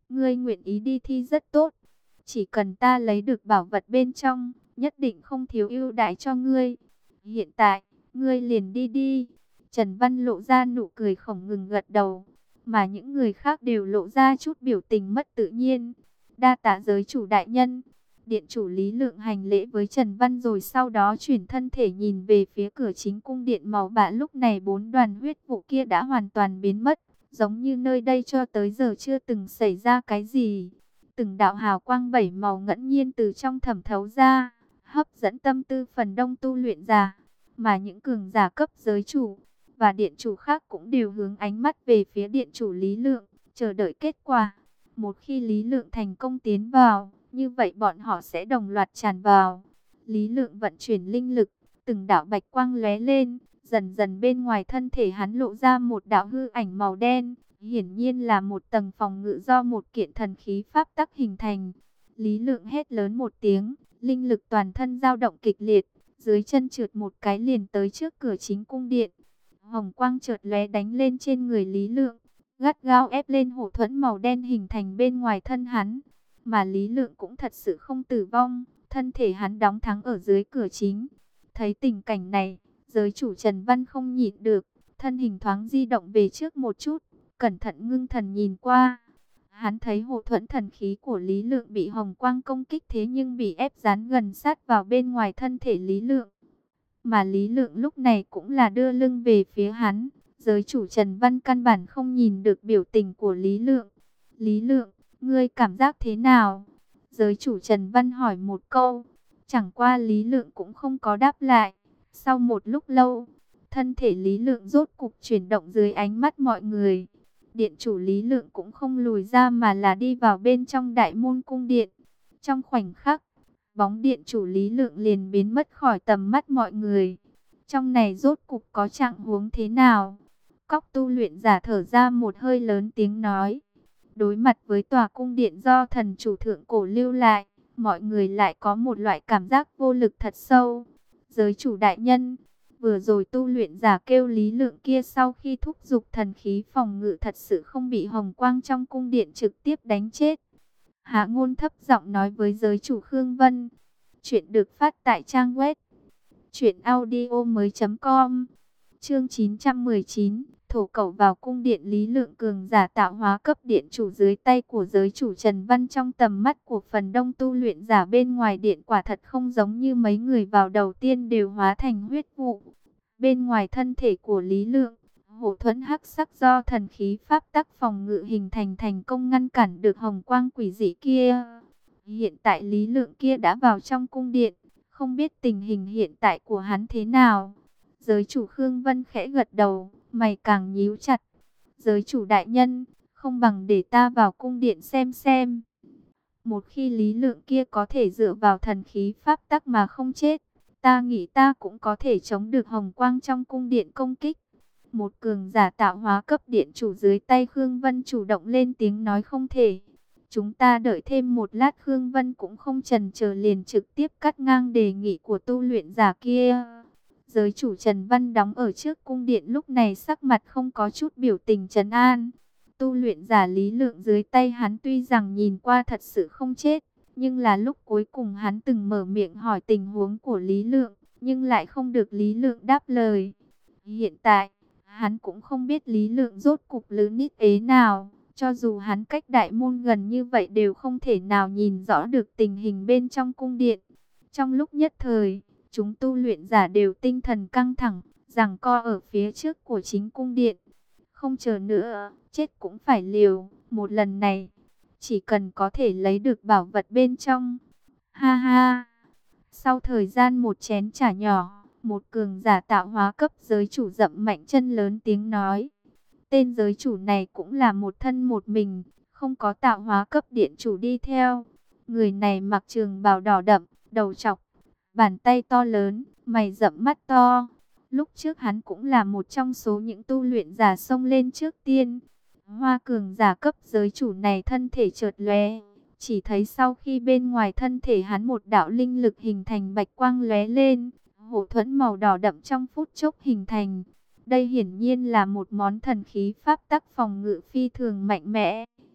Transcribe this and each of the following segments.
Ngươi nguyện ý đi thi rất tốt. Chỉ cần ta lấy được bảo vật bên trong, nhất định không thiếu ưu đãi cho ngươi. Hiện tại, ngươi liền đi đi. Trần Văn lộ ra nụ cười không ngừng gật đầu, mà những người khác đều lộ ra chút biểu tình mất tự nhiên. Đa tạ giới chủ đại nhân. Điện chủ Lý Lượng hành lễ với Trần Văn rồi sau đó chuyển thân thể nhìn về phía cửa chính cung điện màu bạc. Lúc này 4 đoàn huyết vụ kia đã hoàn toàn biến mất, giống như nơi đây cho tới giờ chưa từng xảy ra cái gì. Từng đạo hào quang 7 màu ngẫu nhiên từ trong thẩm thấu ra, hấp dẫn tâm tư phần đông tu luyện giả, mà những cường giả cấp giới chủ và điện chủ khác cũng đều hướng ánh mắt về phía điện chủ Lý Lượng, chờ đợi kết quả. Một khi Lý Lượng thành công tiến vào, như vậy bọn họ sẽ đồng loạt tràn vào. Lý Lượng vận chuyển linh lực, từng đạo bạch quang lóe lên, dần dần bên ngoài thân thể hắn lộ ra một đạo hư ảnh màu đen, hiển nhiên là một tầng phòng ngự do một kiện thần khí pháp tắc hình thành. Lý Lượng hét lớn một tiếng, linh lực toàn thân dao động kịch liệt, dưới chân trượt một cái liền tới trước cửa chính cung điện. Hồng quang chợt lóe đánh lên trên người Lý Lượng, gắt gao ép lên hổ thuẫn màu đen hình thành bên ngoài thân hắn. Mà Lý Lượng cũng thật sự không tử vong, thân thể hắn đóng thắng ở dưới cửa chính. Thấy tình cảnh này, giới chủ Trần Văn không nhịn được, thân hình thoáng di động về trước một chút, cẩn thận ngưng thần nhìn qua. Hắn thấy hộ thuẫn thần khí của Lý Lượng bị hồng quang công kích thế nhưng bị ép dán gần sát vào bên ngoài thân thể Lý Lượng. Mà Lý Lượng lúc này cũng là đưa lưng về phía hắn. Giới chủ Trần Văn căn bản không nhìn được biểu tình của Lý Lượng. Lý Lượng, ngươi cảm giác thế nào? Giới chủ Trần Văn hỏi một câu. Chẳng qua Lý Lượng cũng không có đáp lại. Sau một lúc lâu, thân thể Lý Lượng rốt cục chuyển động dưới ánh mắt mọi người. Điện chủ Lý Lượng cũng không lùi ra mà là đi vào bên trong đại môn cung điện. Trong khoảnh khắc, bóng điện chủ Lý Lượng liền biến mất khỏi tầm mắt mọi người. Trong này rốt cục có trạng huống thế nào? Cóc tu luyện giả thở ra một hơi lớn tiếng nói. Đối mặt với tòa cung điện do thần chủ thượng cổ lưu lại, mọi người lại có một loại cảm giác vô lực thật sâu. Giới chủ đại nhân, vừa rồi tu luyện giả kêu Lý Lượng kia sau khi thúc giục thần khí phòng ngự thật sự không bị hồng quang trong cung điện trực tiếp đánh chết. Hạ Ngôn thấp giọng nói với giới chủ Khương Vân. Chuyện được phát tại trang web truyệnaudiomoi.com. Chương 919, thổ cẩu vào cung điện. Lý Lượng cường giả tạo hóa cấp điện chủ dưới tay của giới chủ Trần Văn trong tầm mắt của phần đông tu luyện giả bên ngoài điện quả thật không giống như mấy người vào đầu tiên đều hóa thành huyết vụ. Bên ngoài thân thể của Lý Lượng, hộ thuẫn hắc sắc do thần khí pháp tắc phòng ngự hình thành công ngăn cản được hồng quang quỷ dị kia. Hiện tại Lý Lượng kia đã vào trong cung điện, không biết tình hình hiện tại của hắn thế nào. Giới chủ Khương Vân khẽ gật đầu, mày càng nhíu chặt. Giới chủ đại nhân, không bằng để ta vào cung điện xem. Một khi Lý Lượng kia có thể dựa vào thần khí pháp tắc mà không chết, ta nghĩ ta cũng có thể chống được hồng quang trong cung điện công kích. Một cường giả tạo hóa cấp điện chủ dưới tay Khương Vân chủ động lên tiếng nói. Không thể. Chúng ta đợi thêm một lát. Khương Vân cũng không chần chờ liền trực tiếp cắt ngang đề nghị của tu luyện giả kia. Giới chủ Trần Văn đóng ở trước cung điện lúc này sắc mặt không có chút biểu tình trấn an. Tu luyện giả Lý Lượng dưới tay hắn tuy rằng nhìn qua thật sự không chết, nhưng là lúc cuối cùng hắn từng mở miệng hỏi tình huống của Lý Lượng, nhưng lại không được Lý Lượng đáp lời. Hiện tại, hắn cũng không biết Lý Lượng rốt cục lữ nít ế nào, cho dù hắn cách đại môn gần như vậy đều không thể nào nhìn rõ được tình hình bên trong cung điện. Trong lúc nhất thời, chúng tu luyện giả đều tinh thần căng thẳng, giằng co ở phía trước của chính cung điện. Không chờ nữa, chết cũng phải liều, một lần này, chỉ cần có thể lấy được bảo vật bên trong. Ha ha! Sau thời gian một chén trà nhỏ, một cường giả tạo hóa cấp giới chủ dậm mạnh chân lớn tiếng nói. Tên giới chủ này cũng là một thân một mình, không có tạo hóa cấp điện chủ đi theo. Người này mặc trường bào đỏ đậm, đầu trọc, bàn tay to lớn, mày rậm mắt to. Lúc trước hắn cũng là một trong số những tu luyện giả xông lên trước tiên. Hoa cường giả cấp giới chủ này thân thể chợt lóe, chỉ thấy sau khi bên ngoài thân thể hắn một đạo linh lực hình thành bạch quang lóe lên, hộ thuẫn màu đỏ đậm trong phút chốc hình thành. Đây hiển nhiên là một món thần khí pháp tắc phòng ngự phi thường mạnh mẽ.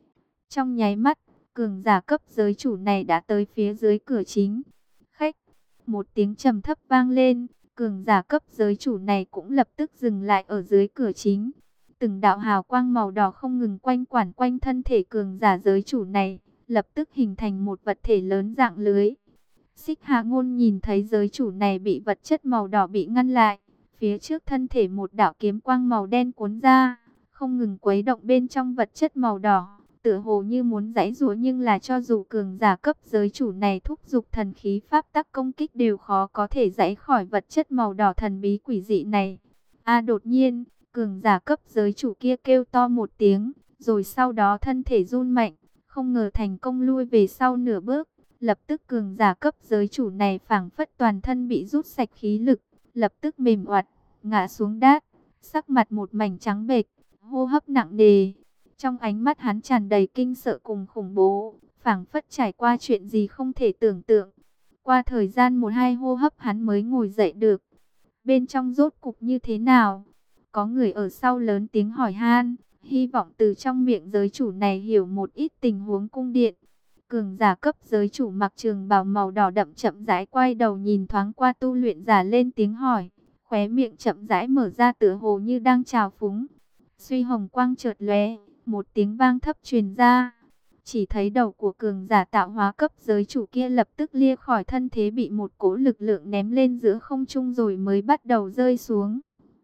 Trong nháy mắt, cường giả cấp giới chủ này đã tới phía dưới cửa chính. Khách, một tiếng trầm thấp vang lên, cường giả cấp giới chủ này cũng lập tức dừng lại ở dưới cửa chính. Từng đạo hào quang màu đỏ không ngừng quanh quanh thân thể cường giả giới chủ này, lập tức hình thành một vật thể lớn dạng lưới. Xích Hà Ngôn nhìn thấy giới chủ này bị vật chất màu đỏ bị ngăn lại, phía trước thân thể một đạo kiếm quang màu đen cuốn ra, không ngừng quấy động bên trong vật chất màu đỏ, tựa hồ như muốn giãy giụa, nhưng là cho dù cường giả cấp giới chủ này thúc giục thần khí pháp tắc công kích đều khó có thể giãy khỏi vật chất màu đỏ thần bí quỷ dị này. Đột nhiên, cường giả cấp giới chủ kia kêu to một tiếng, rồi sau đó thân thể run mạnh, không ngờ thành công lui về sau nửa bước. Lập tức cường giả cấp giới chủ này phảng phất toàn thân bị rút sạch khí lực, lập tức mềm oặt, ngã xuống đát, sắc mặt một mảnh trắng bệch, hô hấp nặng nề. Trong ánh mắt hắn tràn đầy kinh sợ cùng khủng bố, phảng phất trải qua chuyện gì không thể tưởng tượng. Qua thời gian 1-2 hô hấp hắn mới ngồi dậy được. Bên trong rốt cục như thế nào? Có người ở sau lớn tiếng hỏi han, hy vọng từ trong miệng giới chủ này hiểu một ít tình huống cung điện. Cường giả cấp giới chủ mặc trường bào màu đỏ đậm chậm rãi quay đầu nhìn thoáng qua tu luyện giả, lên tiếng hỏi, khóe miệng chậm rãi mở ra tựa hồ như đang chào phúng. Suy hồng quang chợt lóe, một tiếng vang thấp truyền ra. Chỉ thấy đầu của cường giả tạo hóa cấp giới chủ kia lập tức lia khỏi thân thế, bị một cỗ lực lượng ném lên giữa không trung rồi mới bắt đầu rơi xuống.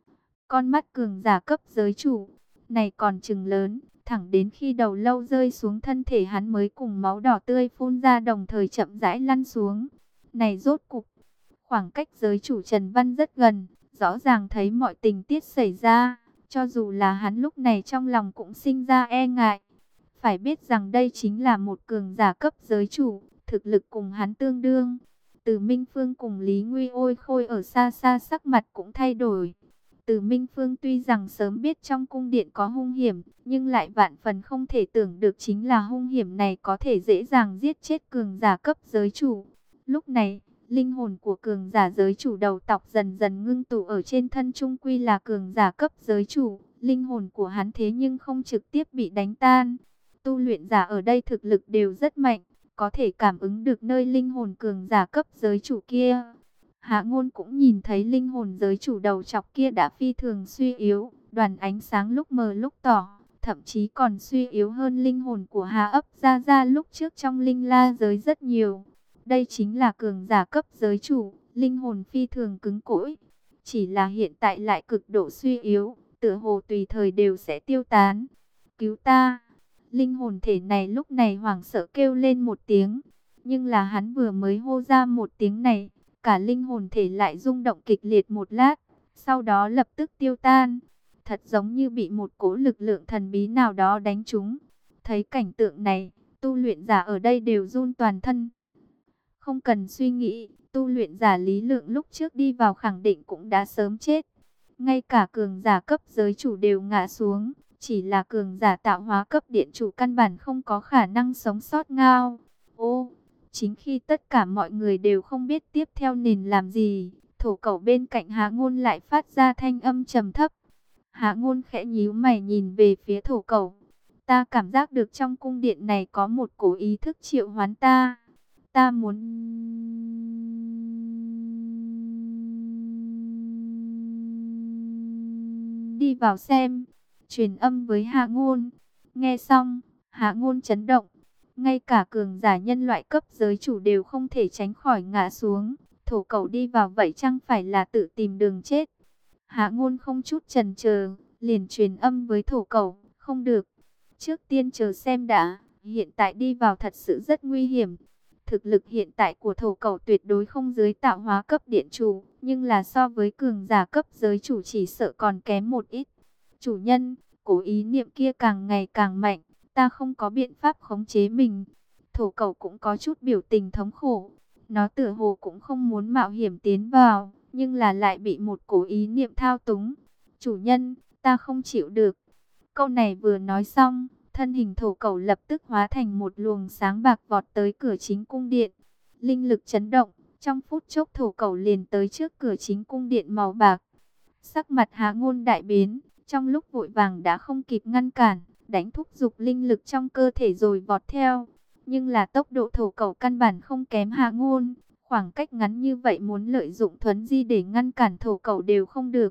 Con mắt cường giả cấp giới chủ này còn chừng lớn, thẳng đến khi đầu lâu rơi xuống thân thể hắn mới cùng máu đỏ tươi phun ra đồng thời chậm rãi lăn xuống. Này rốt cục, khoảng cách giới chủ Trần Văn rất gần, rõ ràng thấy mọi tình tiết xảy ra, cho dù là hắn lúc này trong lòng cũng sinh ra e ngại. Phải biết rằng đây chính là một cường giả cấp giới chủ, thực lực cùng hắn tương đương. Từ Minh Phương cùng Lý Nguy Ôi Khôi ở xa xa sắc mặt cũng thay đổi. Từ Minh Phương tuy rằng sớm biết trong cung điện có hung hiểm, nhưng lại vạn phần không thể tưởng được chính là hung hiểm này có thể dễ dàng giết chết cường giả cấp giới chủ. Lúc này, linh hồn của cường giả giới chủ đầu tộc dần dần ngưng tụ ở trên thân, trung quy là cường giả cấp giới chủ. Linh hồn của hắn thế nhưng không trực tiếp bị đánh tan. Tu luyện giả ở đây thực lực đều rất mạnh, có thể cảm ứng được nơi linh hồn cường giả cấp giới chủ kia. Hạ Ngôn cũng nhìn thấy linh hồn giới chủ đầu trọc kia đã phi thường suy yếu, đoàn ánh sáng lúc mờ lúc tỏ, thậm chí còn suy yếu hơn linh hồn của Hà Ấp Gia Gia lúc trước trong linh la giới rất nhiều. Đây chính là cường giả cấp giới chủ, linh hồn phi thường cứng cỏi, chỉ là hiện tại lại cực độ suy yếu, tựa hồ tùy thời đều sẽ tiêu tán. Cứu ta! Linh hồn thể này lúc này hoảng sợ kêu lên một tiếng, nhưng là hắn vừa mới hô ra một tiếng này, cả linh hồn thể lại rung động kịch liệt một lát, sau đó lập tức tiêu tan. Thật giống như bị một cỗ lực lượng thần bí nào đó đánh trúng. Thấy cảnh tượng này, tu luyện giả ở đây đều run toàn thân. Không cần suy nghĩ, tu luyện giả Lý Lượng lúc trước đi vào khẳng định cũng đã sớm chết. Ngay cả cường giả cấp giới chủ đều ngã xuống, chỉ là cường giả tạo hóa cấp điện chủ căn bản không có khả năng sống sót ngao. Ô! Chính khi tất cả mọi người đều không biết tiếp theo nên làm gì, thổ cẩu bên cạnh Hạ Ngôn lại phát ra thanh âm trầm thấp. Hạ Ngôn khẽ nhíu mày nhìn về phía thổ cẩu. Ta cảm giác được trong cung điện này có một cổ ý thức triệu hoán ta. Ta muốn đi vào xem. Truyền âm với Hạ Ngôn. Nghe xong, Hạ Ngôn chấn động. Ngay cả cường giả nhân loại cấp giới chủ đều không thể tránh khỏi ngã xuống. Thổ cẩu đi vào vậy chẳng phải là tự tìm đường chết. Hạ Ngôn không chút chần chờ, liền truyền âm với thổ cẩu. Không được, trước tiên chờ xem đã. Hiện tại đi vào thật sự rất nguy hiểm. Thực lực hiện tại của thổ cẩu tuyệt đối không dưới tạo hóa cấp điện chủ, nhưng là so với cường giả cấp giới chủ chỉ sợ còn kém một ít. Chủ nhân, cố ý niệm kia càng ngày càng mạnh. Ta không có biện pháp khống chế mình. Thổ cẩu cũng có chút biểu tình thống khổ. Nó tựa hồ cũng không muốn mạo hiểm tiến vào, nhưng là lại bị một cổ ý niệm thao túng. Chủ nhân, ta không chịu được. Câu này vừa nói xong, thân hình thổ cẩu lập tức hóa thành một luồng sáng bạc vọt tới cửa chính cung điện. Linh lực chấn động, trong phút chốc thổ cẩu liền tới trước cửa chính cung điện màu bạc. Sắc mặt Hạ Ngôn đại biến, trong lúc vội vàng đã không kịp ngăn cản. đánh thúc giục linh lực trong cơ thể rồi vọt theo. Nhưng là tốc độ thổ cẩu căn bản không kém Hạ Ngôn, khoảng cách ngắn như vậy muốn lợi dụng thuấn di để ngăn cản thổ cẩu đều không được.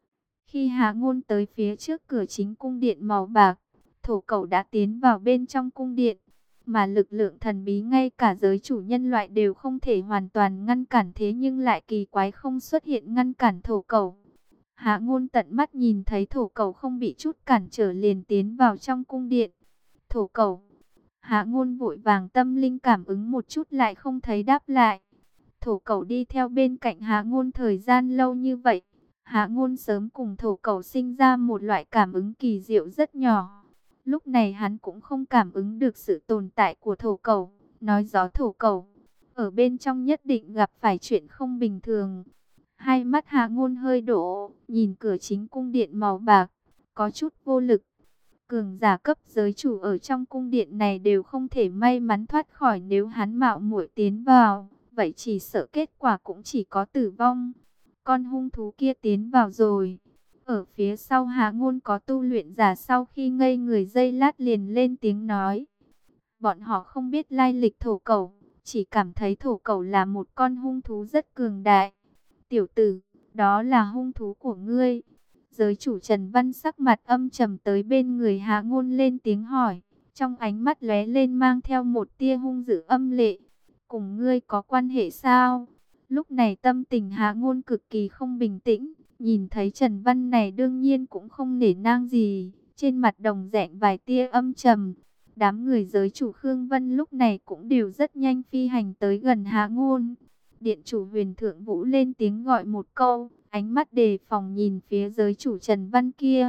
Khi Hạ Ngôn tới phía trước cửa chính cung điện màu bạc, thổ cẩu đã tiến vào bên trong cung điện, mà lực lượng thần bí ngay cả giới chủ nhân loại đều không thể hoàn toàn ngăn cản, thế nhưng lại kỳ quái không xuất hiện ngăn cản thổ cẩu. Hạ Ngôn tận mắt nhìn thấy thổ cẩu không bị chút cản trở liền tiến vào trong cung điện. Thổ cẩu. Hạ Ngôn vội vàng tâm linh cảm ứng một chút lại không thấy đáp lại. Thổ cẩu đi theo bên cạnh Hạ Ngôn thời gian lâu như vậy, Hạ Ngôn sớm cùng thổ cẩu sinh ra một loại cảm ứng kỳ diệu rất nhỏ. Lúc này hắn cũng không cảm ứng được sự tồn tại của thổ cẩu, nói rõ thổ cẩu ở bên trong nhất định gặp phải chuyện không bình thường. Hai mắt Hạ Ngôn hơi đổ, nhìn cửa chính cung điện màu bạc, có chút vô lực. Cường giả cấp giới chủ ở trong cung điện này đều không thể may mắn thoát khỏi, nếu hắn mạo muội tiến vào, vậy chỉ sợ kết quả cũng chỉ có tử vong. Con hung thú kia tiến vào rồi. Ở phía sau Hạ Ngôn có tu luyện giả sau khi ngây người giây lát liền lên tiếng nói. Bọn họ không biết lai lịch thổ cẩu, chỉ cảm thấy thổ cẩu là một con hung thú rất cường đại. Tiểu tử, đó là hung thú của ngươi. Giới chủ Trần Văn sắc mặt âm trầm tới bên người Hạ Ngôn lên tiếng hỏi, trong ánh mắt lóe lên mang theo một tia hung dữ âm lệ. Cùng ngươi có quan hệ sao? Lúc này tâm tình Hạ Ngôn cực kỳ không bình tĩnh, nhìn thấy Trần Văn này đương nhiên cũng không nể nang gì, trên mặt đồng dạng vài tia âm trầm. Đám người giới chủ Khương Vân lúc này cũng đều rất nhanh phi hành tới gần Hạ Ngôn. Điện chủ Huyền Thượng Vũ lên tiếng gọi một câu, ánh mắt đề phòng nhìn phía giới chủ Trần Văn kia.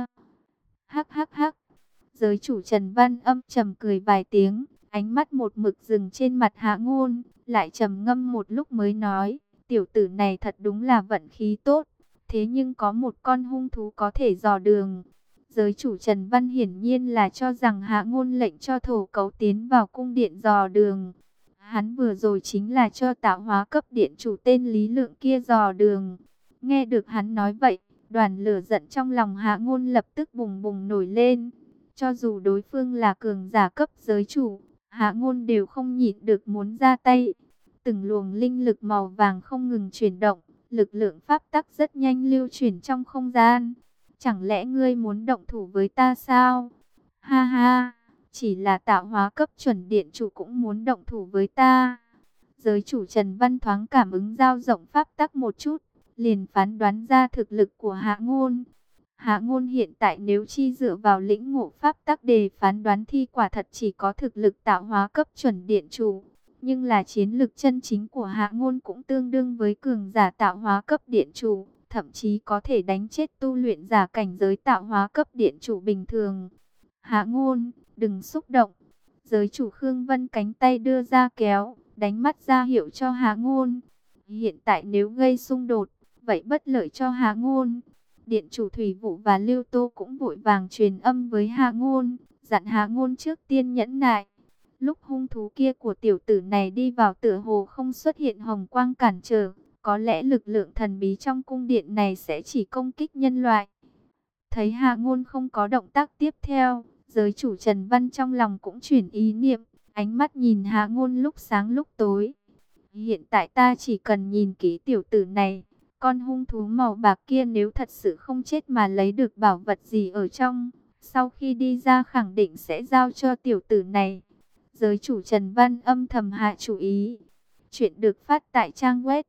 Hắc hắc hắc. Giới chủ Trần Văn âm trầm cười vài tiếng, ánh mắt một mực dừng trên mặt Hạ Ngôn, lại trầm ngâm một lúc mới nói, tiểu tử này thật đúng là vận khí tốt, thế nhưng có một con hung thú có thể dò đường. Giới chủ Trần Văn hiển nhiên là cho rằng Hạ Ngôn lệnh cho thổ cấu tiến vào cung điện dò đường. Hắn vừa rồi chính là cho tạo hóa cấp điện chủ tên Lý Lượng kia dò đường. Nghe được hắn nói vậy, đoàn lửa giận trong lòng Hạ Ngôn lập tức bùng bùng nổi lên. Cho dù đối phương là cường giả cấp giới chủ, Hạ Ngôn đều không nhịn được muốn ra tay. Từng luồng linh lực màu vàng không ngừng chuyển động, lực lượng pháp tắc rất nhanh lưu chuyển trong không gian. Chẳng lẽ ngươi muốn động thủ với ta sao? Ha ha, chỉ là tạo hóa cấp chuẩn điện chủ cũng muốn động thủ với ta. Giới chủ Trần Văn thoáng cảm ứng dao rộng pháp tắc một chút, liền phán đoán ra thực lực của Hạ Ngôn. Hạ Ngôn hiện tại nếu chi dựa vào lĩnh ngộ pháp tắc để phán đoán thì quả thật chỉ có thực lực tạo hóa cấp chuẩn điện chủ. Nhưng là chiến lực chân chính của Hạ Ngôn cũng tương đương với cường giả tạo hóa cấp điện chủ, thậm chí có thể đánh chết tu luyện giả cảnh giới tạo hóa cấp điện chủ bình thường. Hạ Ngôn, đừng xúc động. Giới chủ Khương Vân cánh tay đưa ra kéo, đánh mắt ra hiệu cho Hạ Ngôn. Hiện tại nếu gây xung đột, vậy bất lợi cho Hạ Ngôn. Điện chủ Thủy Vũ và Lưu Tô cũng vội vàng truyền âm với Hạ Ngôn, dặn Hạ Ngôn trước tiên nhẫn nại. Lúc hung thú kia của tiểu tử này đi vào tựa hồ không xuất hiện hồng quang cản trở, có lẽ lực lượng thần bí trong cung điện này sẽ chỉ công kích nhân loại. Thấy Hạ Ngôn không có động tác tiếp theo, giới chủ Trần Văn trong lòng cũng chuyển ý niệm, ánh mắt nhìn Hạ Ngôn lúc sáng lúc tối. Hiện tại ta chỉ cần nhìn kỹ tiểu tử này, con hung thú màu bạc kia nếu thật sự không chết mà lấy được bảo vật gì ở trong, sau khi đi ra khẳng định sẽ giao cho tiểu tử này. Giới chủ Trần Văn âm thầm hạ chú ý. Chuyện được phát tại trang web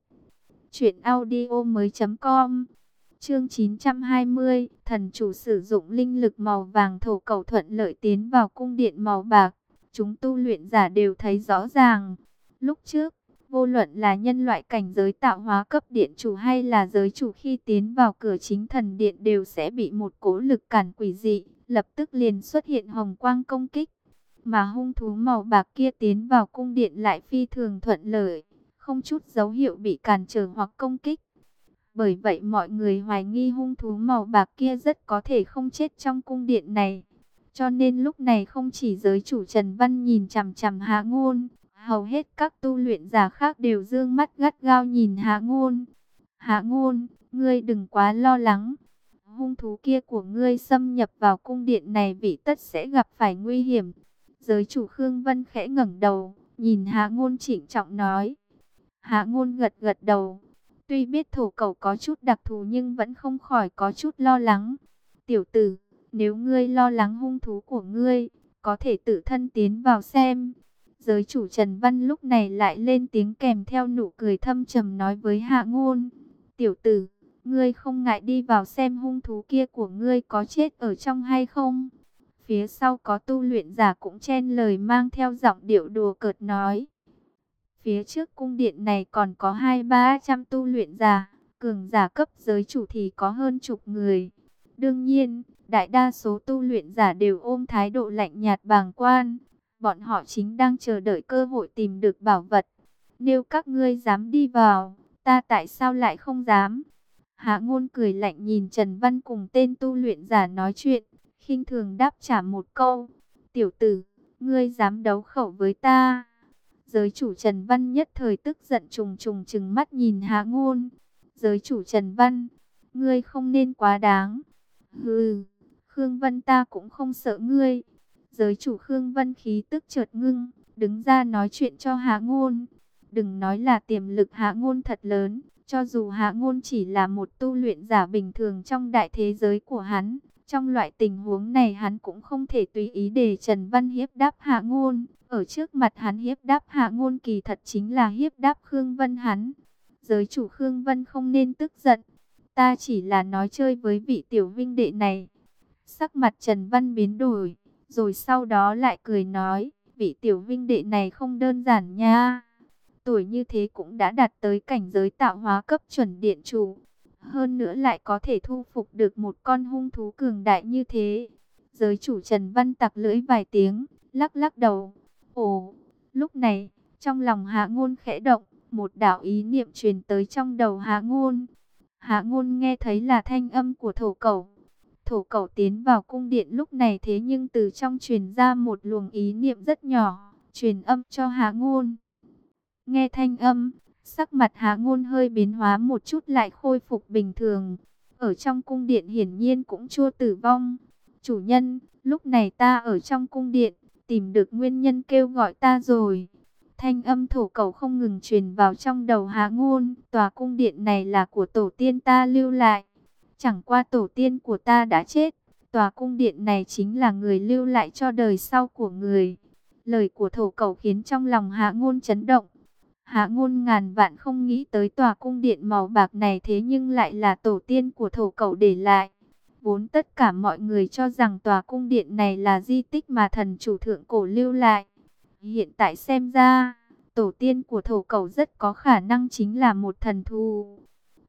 truyệnaudiomoi.com. Chương 920, thần chủ sử dụng linh lực màu vàng thổ cầu thuận lợi tiến vào cung điện màu bạc. Chúng tu luyện giả đều thấy rõ ràng. Lúc trước, vô luận là nhân loại cảnh giới tạo hóa cấp điện chủ hay là giới chủ khi tiến vào cửa chính thần điện đều sẽ bị một cỗ lực cản quỷ dị, lập tức liền xuất hiện hồng quang công kích. Mà hung thú màu bạc kia tiến vào cung điện lại phi thường thuận lợi, không chút dấu hiệu bị cản trở hoặc công kích. Bởi vậy mọi người hoài nghi hung thú màu bạc kia rất có thể không chết trong cung điện này. Cho nên lúc này không chỉ giới chủ Trần Văn nhìn chằm chằm Hạ Ngôn, hầu hết các tu luyện giả khác đều dương mắt gắt gao nhìn Hạ Ngôn. Hạ Ngôn, ngươi đừng quá lo lắng. hung thú kia của ngươi xâm nhập vào cung điện này vị tất sẽ gặp phải nguy hiểm. Giới chủ Khương Vân khẽ ngẩng đầu, nhìn Hạ Ngôn trịnh trọng nói. Hạ Ngôn gật gật đầu. Tuy biết thổ cẩu có chút đặc thù nhưng vẫn không khỏi có chút lo lắng. Tiểu tử, nếu ngươi lo lắng hung thú của ngươi, có thể tự thân tiến vào xem. Giới chủ Trần Văn lúc này lại lên tiếng kèm theo nụ cười thâm trầm nói với Hạ Ngôn. Tiểu tử, ngươi không ngại đi vào xem hung thú kia của ngươi có chết ở trong hay không? Phía sau có tu luyện giả cũng chen lời mang theo giọng điệu đùa cợt nói. Phía trước cung điện này còn có 200-300 tu luyện giả, cường giả cấp giới chủ thì có hơn chục người. Đương nhiên, đại đa số tu luyện giả đều ôm thái độ lạnh nhạt bàng quan. Bọn họ chính đang chờ đợi cơ hội tìm được bảo vật. Nếu các ngươi dám đi vào, ta tại sao lại không dám? Hạ Ngôn cười lạnh nhìn Trần Văn cùng tên tu luyện giả nói chuyện, khinh thường đáp trả một câu. Tiểu tử, ngươi dám đấu khẩu với ta? Giới chủ Trần Văn nhất thời tức giận trùng trùng trừng mắt nhìn Hạ Ngôn. Giới chủ Trần Văn, ngươi không nên quá đáng. Hừ, Khương Vân ta cũng không sợ ngươi. Giới chủ Khương Vân khí tức chợt ngưng, đứng ra nói chuyện cho Hạ Ngôn. Đừng nói là tiềm lực Hạ Ngôn thật lớn, cho dù Hạ Ngôn chỉ là một tu luyện giả bình thường trong đại thế giới của hắn, trong loại tình huống này hắn cũng không thể tùy ý để Trần Văn hiếp đáp Hạ Ngôn. Ở trước mặt hắn hiếp đáp Hạ Ngôn kỳ thật chính là hiếp đáp Khương Vân hắn. Giới chủ Khương Vân không nên tức giận, ta chỉ là nói chơi với vị tiểu vinh đệ này. Sắc mặt Trần Văn biến đổi, rồi sau đó lại cười nói, vị tiểu vinh đệ này không đơn giản nha. Tuổi như thế cũng đã đạt tới cảnh giới tạo hóa cấp chuẩn điện chủ. Hơn nữa lại có thể thu phục được một con hung thú cường đại như thế. Giới chủ Trần Văn tặc lưỡi vài tiếng, lắc lắc đầu. Ồ, lúc này, trong lòng Hạ Ngôn khẽ động, một đạo ý niệm truyền tới trong đầu Hạ Ngôn. Hạ Ngôn nghe thấy là thanh âm của thổ cẩu. Thổ cẩu tiến vào cung điện lúc này thế nhưng từ trong truyền ra một luồng ý niệm rất nhỏ, truyền âm cho Hạ Ngôn. Nghe thanh âm, sắc mặt Hạ Ngôn hơi biến hóa một chút lại khôi phục bình thường. Ở trong cung điện hiển nhiên cũng chưa tử vong. Chủ nhân, lúc này ta ở trong cung điện, tìm được nguyên nhân kêu gọi ta rồi. Thanh âm thổ cẩu không ngừng truyền vào trong đầu Hạ Ngôn. Tòa cung điện này là của tổ tiên ta lưu lại. Chẳng qua tổ tiên của ta đã chết. Tòa cung điện này chính là người lưu lại cho đời sau của người. Lời của thổ cẩu khiến trong lòng Hạ Ngôn chấn động. Hạ Ngôn ngàn vạn không nghĩ tới tòa cung điện màu bạc này thế nhưng lại là tổ tiên của thổ cẩu để lại. Vốn tất cả mọi người cho rằng tòa cung điện này là di tích mà thần chủ thượng cổ lưu lại. Hiện tại xem ra, tổ tiên của thổ cẩu rất có khả năng chính là một thần thú.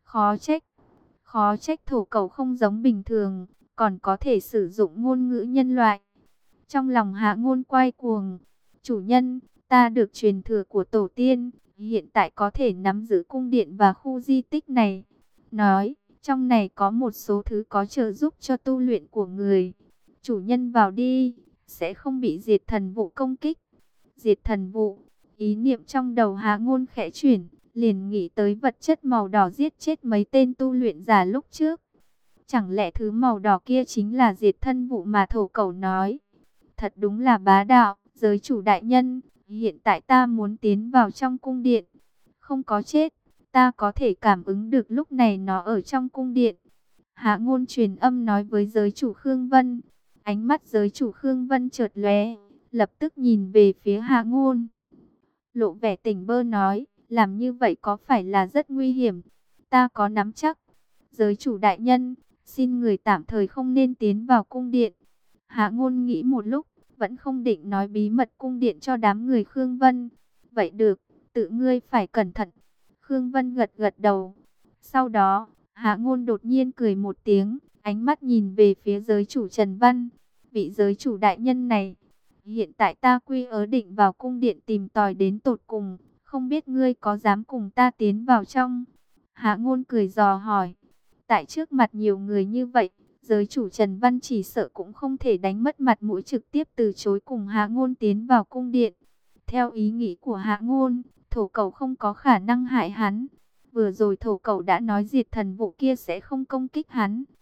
Khó trách thổ cẩu không giống bình thường, còn có thể sử dụng ngôn ngữ nhân loại. Trong lòng Hạ Ngôn quay cuồng, chủ nhân, ta được truyền thừa của tổ tiên, hiện tại có thể nắm giữ cung điện và khu di tích này. Nói, trong này có một số thứ có trợ giúp cho tu luyện của người. Chủ nhân vào đi, sẽ không bị diệt thần vụ công kích. Diệt thần vụ, ý niệm trong đầu Hạ Ngôn khẽ chuyển, liền nghĩ tới vật chất màu đỏ giết chết mấy tên tu luyện giả lúc trước. Chẳng lẽ thứ màu đỏ kia chính là diệt thân vụ mà thổ cẩu nói? Thật đúng là bá đạo, giới chủ đại nhân, hiện tại ta muốn tiến vào trong cung điện. Không có chết, ta có thể cảm ứng được lúc này nó ở trong cung điện. Hạ Ngôn truyền âm nói với giới chủ Khương Vân. Ánh mắt giới chủ Khương Vân chợt lóe, lập tức nhìn về phía Hạ Ngôn. Lộ vẻ tỉnh bơ nói, làm như vậy có phải là rất nguy hiểm? Ta có nắm chắc. Giới chủ đại nhân, xin người tạm thời không nên tiến vào cung điện. Hạ Ngôn nghĩ một lúc, vẫn không định nói bí mật cung điện cho đám người Khương Vân. Vậy được, tự ngươi phải cẩn thận. Khương Vân gật gật đầu. Sau đó, Hạ Ngôn đột nhiên cười một tiếng, ánh mắt nhìn về phía giới chủ Trần Văn. Vị giới chủ đại nhân này, hiện tại ta quy ớ định vào cung điện tìm tòi đến tột cùng, không biết ngươi có dám cùng ta tiến vào trong? Hạ Ngôn cười dò hỏi. Tại trước mặt nhiều người như vậy, giới chủ Trần Văn chỉ sợ cũng không thể đánh mất mặt mũi trực tiếp từ chối cùng Hạ Ngôn tiến vào cung điện. Theo ý nghĩ của Hạ Ngôn, thổ cẩu không có khả năng hại hắn. Vừa rồi thổ cẩu đã nói diệt thần vụ kia sẽ không công kích hắn.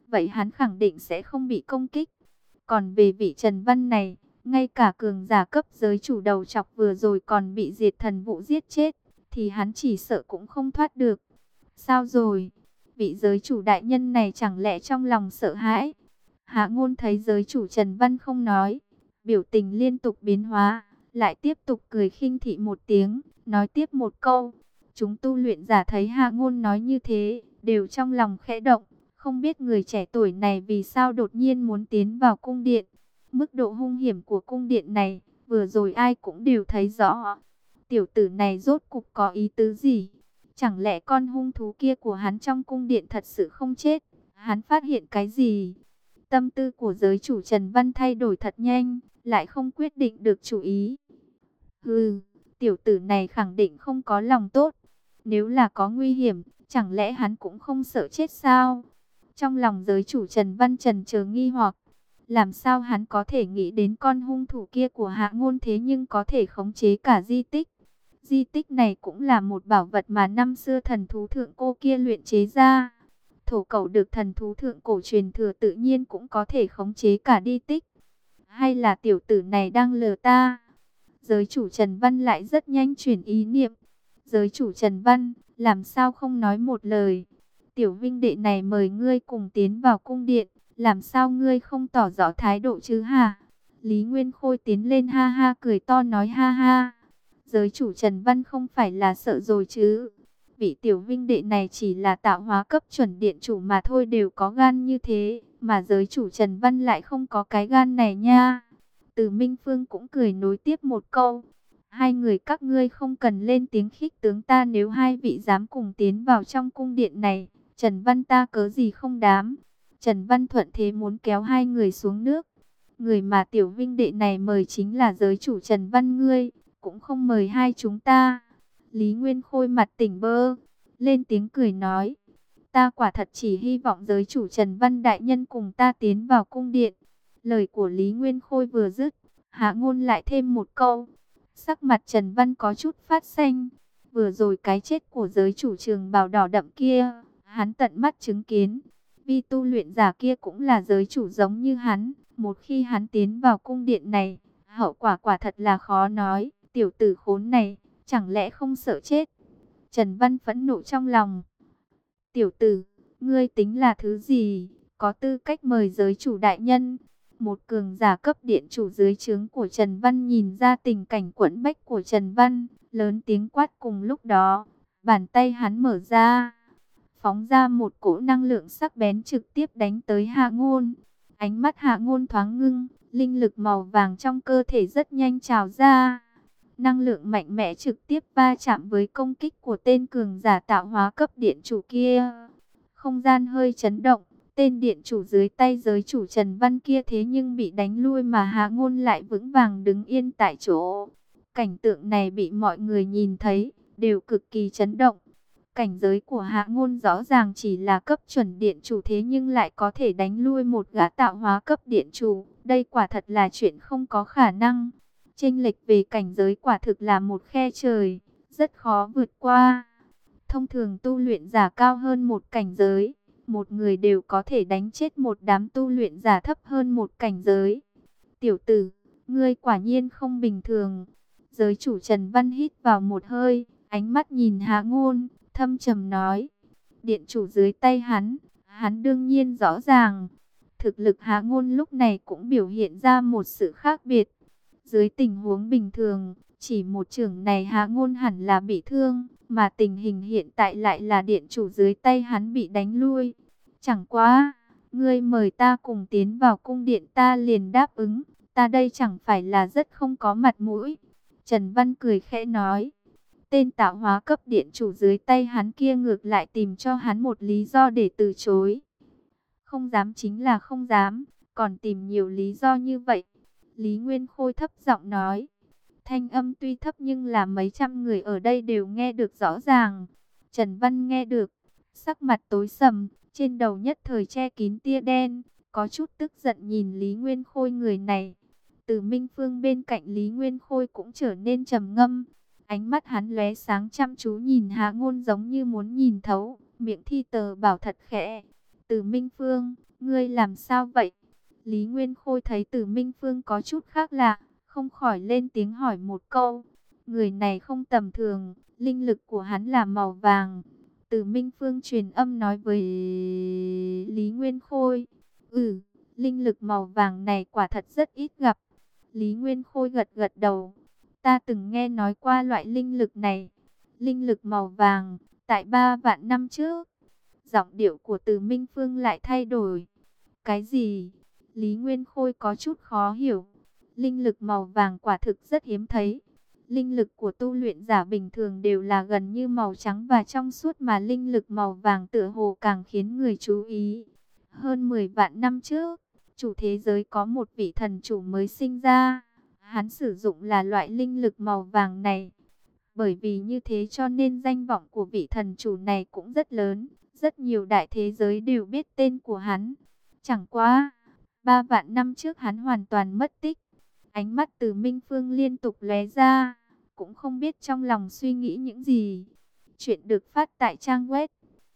vậy hắn khẳng định sẽ không bị công kích. Còn về vị Trần Văn này, ngay cả cường giả cấp giới chủ đầu chọc vừa rồi còn bị Diệt Thần Vũ giết chết, thì hắn chỉ sợ cũng không thoát được. Sao rồi? Vị giới chủ đại nhân này chẳng lẽ trong lòng sợ hãi? Hạ Ngôn thấy giới chủ Trần Văn không nói, biểu tình liên tục biến hóa, lại tiếp tục cười khinh thị một tiếng, nói tiếp một câu. Chúng tu luyện giả thấy Hạ Ngôn nói như thế, đều trong lòng khẽ động, không biết người trẻ tuổi này vì sao đột nhiên muốn tiến vào cung điện. Mức độ hung hiểm của cung điện này, vừa rồi ai cũng đều thấy rõ. Tiểu tử này rốt cục có ý tứ gì? Chẳng lẽ con hung thú kia của hắn trong cung điện thật sự không chết? Hắn phát hiện cái gì? Tâm tư của giới chủ Trần Văn thay đổi thật nhanh, lại không quyết định được chủ ý. Hừ, tiểu tử này khẳng định không có lòng tốt. Nếu là có nguy hiểm, chẳng lẽ hắn cũng không sợ chết sao? Trong lòng giới chủ Trần Văn trần chờ nghi hoặc, làm sao hắn có thể nghĩ đến con hung thủ kia của Hạ Ngôn thế nhưng có thể khống chế cả di tích. Di tích này cũng là một bảo vật mà năm xưa thần thú thượng cô kia luyện chế ra. Thổ cẩu được thần thú thượng cổ truyền thừa tự nhiên cũng có thể khống chế cả di tích. Hay là tiểu tử này đang lừa ta? Giới chủ Trần Văn lại rất nhanh chuyển ý niệm. Giới chủ Trần Văn, làm sao không nói một lời? Tiểu vinh đệ này mời ngươi cùng tiến vào cung điện, làm sao ngươi không tỏ rõ thái độ chứ hả? Lý Nguyên Khôi tiến lên ha ha cười to nói ha ha. Giới chủ Trần Văn không phải là sợ rồi chứ? Vị tiểu vinh đệ này chỉ là tạo hóa cấp chuẩn điện chủ mà thôi, đều có gan như thế, mà giới chủ Trần Văn lại không có cái gan này nha. Từ Minh Phương cũng cười nối tiếp một câu. Hai người các ngươi không cần lên tiếng khích tướng ta, nếu hai vị dám cùng tiến vào trong cung điện này, Trần Văn ta cớ gì không dám. Trần Văn thuận thế muốn kéo hai người xuống nước. Người mà tiểu vinh đệ này mời chính là giới chủ Trần Văn ngươi, cũng không mời hai chúng ta. Lý Nguyên Khôi mặt tỉnh bơ, lên tiếng cười nói. Ta quả thật chỉ hy vọng giới chủ Trần Văn đại nhân cùng ta tiến vào cung điện. Lời của Lý Nguyên Khôi vừa dứt, Hạ Ngôn lại thêm một câu. Sắc mặt Trần Văn có chút phát xanh. Vừa rồi cái chết của giới chủ trường bào đỏ đậm kia, hắn tận mắt chứng kiến. Vi tu luyện giả kia cũng là giới chủ giống như hắn. Một khi hắn tiến vào cung điện này, hậu quả quả thật là khó nói. Tiểu tử khốn này, chẳng lẽ không sợ chết? Trần Văn phẫn nộ trong lòng. Tiểu tử, ngươi tính là thứ gì? Có tư cách mời giới chủ đại nhân? Một cường giả cấp điện chủ dưới trướng của Trần Văn nhìn ra tình cảnh quẫn bách của Trần Văn, lớn tiếng quát. Cùng lúc đó, bàn tay hắn mở ra, phóng ra một cỗ năng lượng sắc bén trực tiếp đánh tới Hạ Ngôn. Ánh mắt Hạ Ngôn thoáng ngưng, linh lực màu vàng trong cơ thể rất nhanh trào ra. Năng lượng mạnh mẽ trực tiếp va chạm với công kích của tên cường giả tạo hóa cấp điện chủ kia. Không gian hơi chấn động, tên điện chủ dưới tay giới chủ Trần Văn kia thế nhưng bị đánh lui mà Hạ Ngôn lại vững vàng đứng yên tại chỗ. Cảnh tượng này bị mọi người nhìn thấy, đều cực kỳ chấn động. Cảnh giới của Hạ Ngôn rõ ràng chỉ là cấp chuẩn điện chủ thế nhưng lại có thể đánh lui một gã tạo hóa cấp điện chủ. Đây quả thật là chuyện không có khả năng. Chênh lệch về cảnh giới quả thực là một khe trời, rất khó vượt qua. Thông thường tu luyện giả cao hơn một cảnh giới, một người đều có thể đánh chết một đám tu luyện giả thấp hơn một cảnh giới. Tiểu tử, ngươi quả nhiên không bình thường. Giới chủ Trần Văn hít vào một hơi, ánh mắt nhìn Hạ Ngôn, thâm trầm nói. Điện chủ dưới tay hắn đương nhiên rõ ràng. Thực lực Hạ Ngôn lúc này cũng biểu hiện ra một sự khác biệt. Dưới tình huống bình thường, chỉ một chưởng này Hạ Ngôn hẳn là bị thương, mà tình hình hiện tại lại là điện chủ dưới tay hắn bị đánh lui. Chẳng quá, ngươi mời ta cùng tiến vào cung điện ta liền đáp ứng, ta đây chẳng phải là rất không có mặt mũi. Trần Văn cười khẽ nói, tên tạo hóa cấp điện chủ dưới tay hắn kia ngược lại tìm cho hắn một lý do để từ chối. Không dám chính là không dám, còn tìm nhiều lý do như vậy. Lý Nguyên Khôi thấp giọng nói. Thanh âm tuy thấp nhưng là mấy trăm người ở đây đều nghe được rõ ràng. Trần Văn nghe được, sắc mặt tối sầm, trên đầu nhất thời che kín tia đen, có chút tức giận nhìn Lý Nguyên Khôi người này. Từ Minh Phương bên cạnh Lý Nguyên Khôi cũng trở nên trầm ngâm. Ánh mắt hắn lóe sáng chăm chú nhìn Hạ Ngôn giống như muốn nhìn thấu, miệng thi tờ bảo thật khẽ. Từ Minh Phương, ngươi làm sao vậy? Lý Nguyên Khôi thấy Từ Minh Phương có chút khác lạ, không khỏi lên tiếng hỏi một câu. Người này không tầm thường, linh lực của hắn là màu vàng. Từ Minh Phương truyền âm nói với Lý Nguyên Khôi. Linh lực màu vàng này quả thật rất ít gặp. Lý Nguyên Khôi gật gật đầu. Ta từng nghe nói qua loại linh lực này. Linh lực màu vàng, tại 3 vạn năm trước. Giọng điệu của Từ Minh Phương lại thay đổi. Cái gì? Lý Nguyên Khôi có chút khó hiểu. Linh lực màu vàng quả thực rất hiếm thấy. Linh lực của tu luyện giả bình thường đều là gần như màu trắng và trong suốt, mà linh lực màu vàng tựa hồ càng khiến người chú ý. Hơn 10 vạn năm trước, chủ thế giới có một vị thần chủ mới sinh ra. Hắn sử dụng là loại linh lực màu vàng này. Bởi vì như thế cho nên danh vọng của vị thần chủ này cũng rất lớn. Rất nhiều đại thế giới đều biết tên của hắn. Chẳng qua, 3 vạn năm trước hắn hoàn toàn mất tích. Ánh mắt Từ Minh Phương liên tục lóe ra, cũng không biết trong lòng suy nghĩ những gì. Chuyện được phát tại trang web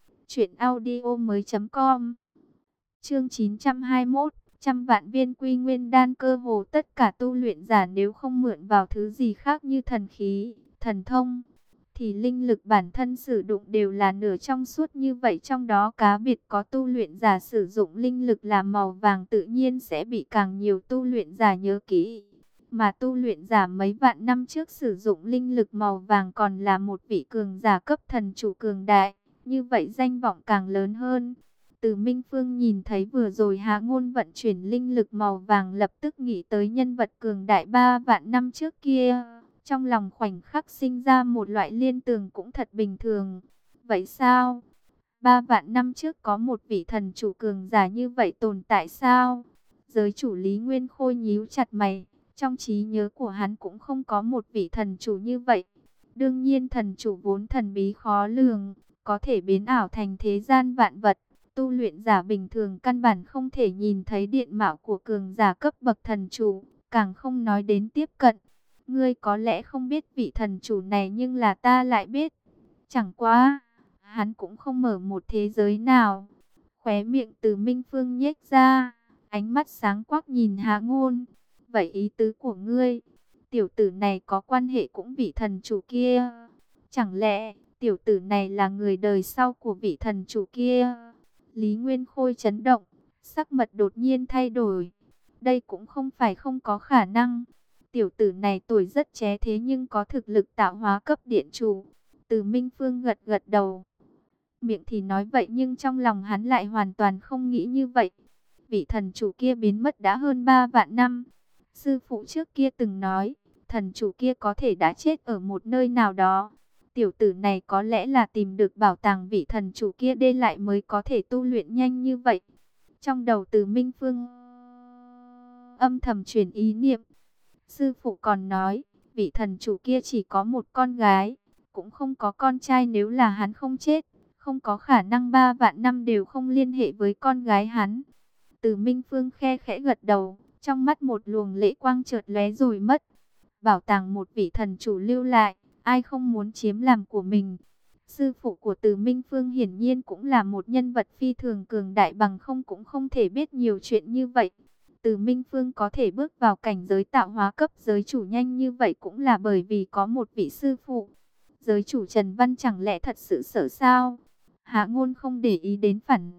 truyệnaudiomoi.com. Chương 921, trăm vạn viên quy nguyên đan. Cơ hồ tất cả tu luyện giả nếu không mượn vào thứ gì khác như thần khí, thần thông, thì linh lực bản thân sử dụng đều là nửa trong suốt như vậy. Trong đó cá biệt có tu luyện giả sử dụng linh lực là màu vàng, tự nhiên sẽ bị càng nhiều tu luyện giả nhớ kỹ. Mà tu luyện giả mấy vạn năm trước sử dụng linh lực màu vàng còn là một vị cường giả cấp thần chủ cường đại, như vậy danh vọng càng lớn hơn. Từ Minh Phương nhìn thấy vừa rồi Hạ Ngôn vận chuyển linh lực màu vàng, lập tức nghĩ tới nhân vật cường đại 3 vạn năm trước kia. Trong lòng khoảnh khắc sinh ra một loại liên tưởng cũng thật bình thường. Vậy sao? 3 vạn năm trước có một vị thần chủ cường giả như vậy tồn tại sao? Giới chủ Lý Nguyên Khôi nhíu chặt mày. Trong trí nhớ của hắn cũng không có một vị thần chủ như vậy. Đương nhiên thần chủ vốn thần bí khó lường, có thể biến ảo thành thế gian vạn vật. Tu luyện giả bình thường căn bản không thể nhìn thấy diện mạo của cường giả cấp bậc thần chủ, càng không nói đến tiếp cận. Ngươi có lẽ không biết vị thần chủ này, nhưng là ta lại biết. Chẳng quá, hắn cũng không mở một thế giới nào. Khóe miệng Từ Minh Phương nhếch ra, ánh mắt sáng quắc nhìn Hạ Ngôn. Vậy ý tứ của ngươi, tiểu tử này có quan hệ cũng vị thần chủ kia? Chẳng lẽ tiểu tử này là người đời sau của vị thần chủ kia? Lý Nguyên Khôi chấn động, sắc mặt đột nhiên thay đổi. Đây cũng không phải không có khả năng. Tiểu tử này tuổi rất trẻ thế nhưng có thực lực tạo hóa cấp điện chủ. Từ Minh Phương gật gật đầu. Miệng thì nói vậy nhưng trong lòng hắn lại hoàn toàn không nghĩ như vậy. Vị thần chủ kia biến mất đã hơn 3 vạn năm. Sư phụ trước kia từng nói, thần chủ kia có thể đã chết ở một nơi nào đó. Tiểu tử này có lẽ là tìm được bảo tàng vị thần chủ kia để lại mới có thể tu luyện nhanh như vậy. Trong đầu Từ Minh Phương âm thầm chuyển ý niệm. Sư phụ còn nói, vị thần chủ kia chỉ có một con gái, cũng không có con trai. Nếu là hắn không chết, không có khả năng 3 vạn năm đều không liên hệ với con gái hắn. Từ Minh Phương khe khẽ gật đầu, trong mắt một luồng lệ quang chợt lóe rồi mất. Bảo tàng một vị thần chủ lưu lại, ai không muốn chiếm làm của mình. Sư phụ của Từ Minh Phương hiển nhiên cũng là một nhân vật phi thường cường đại, bằng không cũng không thể biết nhiều chuyện như vậy. Từ Minh Phương có thể bước vào cảnh giới tạo hóa cấp giới chủ nhanh như vậy cũng là bởi vì có một vị sư phụ. Giới chủ Trần Văn chẳng lẽ thật sự sợ sao? Hạ Ngôn không để ý đến phản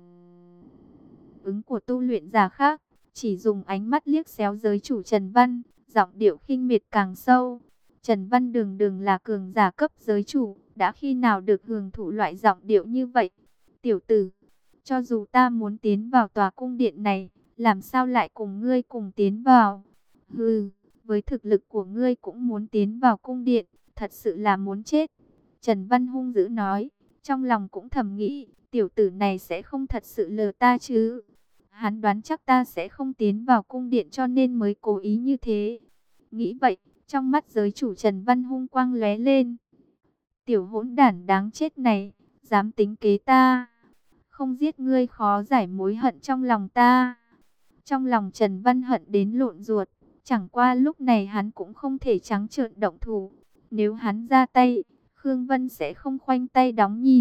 ứng của tu luyện giả khác, chỉ dùng ánh mắt liếc xéo giới chủ Trần Văn, giọng điệu khinh miệt càng sâu. Trần Văn đường đường là cường giả cấp giới chủ, đã khi nào được hưởng thụ loại giọng điệu như vậy? Tiểu tử, cho dù ta muốn tiến vào tòa cung điện này, làm sao lại cùng ngươi cùng tiến vào? Hừ, với thực lực của ngươi cũng muốn tiến vào cung điện, thật sự là muốn chết. Trần Văn hung dữ nói, trong lòng cũng thầm nghĩ, tiểu tử này sẽ không thật sự lừa ta chứ? Hắn đoán chắc ta sẽ không tiến vào cung điện cho nên mới cố ý như thế. Nghĩ vậy, trong mắt giới chủ Trần Văn hung quang lóe lên. Tiểu hỗn đản đáng chết này, dám tính kế ta. Không giết ngươi khó giải mối hận trong lòng ta. Trong lòng Trần Văn hận đến lộn ruột. Chẳng qua lúc này hắn cũng không thể trắng trợn động thủ. Nếu hắn ra tay, Khương Vân sẽ không khoanh tay đóng nhìn.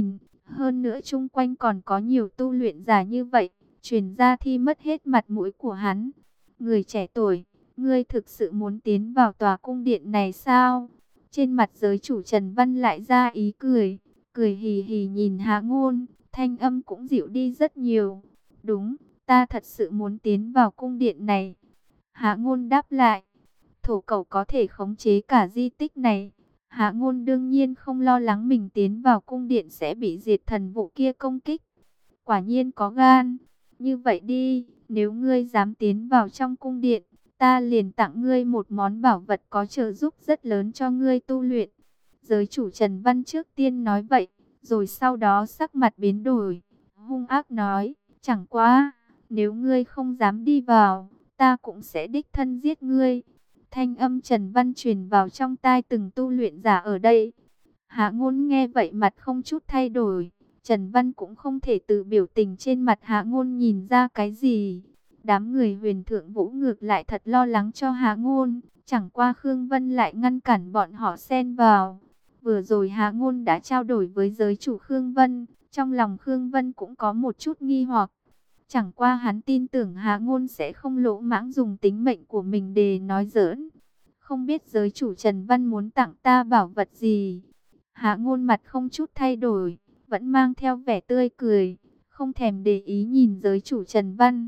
Hơn nữa chung quanh còn có nhiều tu luyện giả như vậy, truyền ra thì mất hết mặt mũi của hắn. Người trẻ tuổi, ngươi thực sự muốn tiến vào tòa cung điện này sao? Trên mặt giới chủ Trần Văn lại ra ý cười, cười hì hì nhìn Hạ Ngôn, thanh âm cũng dịu đi rất nhiều. Đúng, ta thật sự muốn tiến vào cung điện này. Hạ Ngôn đáp lại, thổ cẩu có thể khống chế cả di tích này. Hạ Ngôn đương nhiên không lo lắng mình tiến vào cung điện sẽ bị diệt thần vụ kia công kích. Quả nhiên có gan. Như vậy đi, nếu ngươi dám tiến vào trong cung điện, ta liền tặng ngươi một món bảo vật có trợ giúp rất lớn cho ngươi tu luyện. Giới chủ Trần Văn trước tiên nói vậy, rồi sau đó sắc mặt biến đổi, hung ác nói, chẳng qua, nếu ngươi không dám đi vào, ta cũng sẽ đích thân giết ngươi. Thanh âm Trần Văn truyền vào trong tai từng tu luyện giả ở đây. Hạ Ngôn nghe vậy mặt không chút thay đổi. Trần Văn cũng không thể từ biểu tình trên mặt Hạ Ngôn nhìn ra cái gì. Đám người Huyền Thượng Vũ ngược lại thật lo lắng cho Hạ Ngôn. Chẳng qua Khương Vân lại ngăn cản bọn họ xen vào. Vừa rồi Hạ Ngôn đã trao đổi với giới chủ Khương Vân. Trong lòng Khương Vân cũng có một chút nghi hoặc. Chẳng qua hắn tin tưởng Hạ Ngôn sẽ không lỗ mãng dùng tính mệnh của mình để nói giỡn. Không biết giới chủ Trần Văn muốn tặng ta bảo vật gì? Hạ Ngôn mặt không chút thay đổi, vẫn mang theo vẻ tươi cười, không thèm để ý nhìn giới chủ Trần Văn.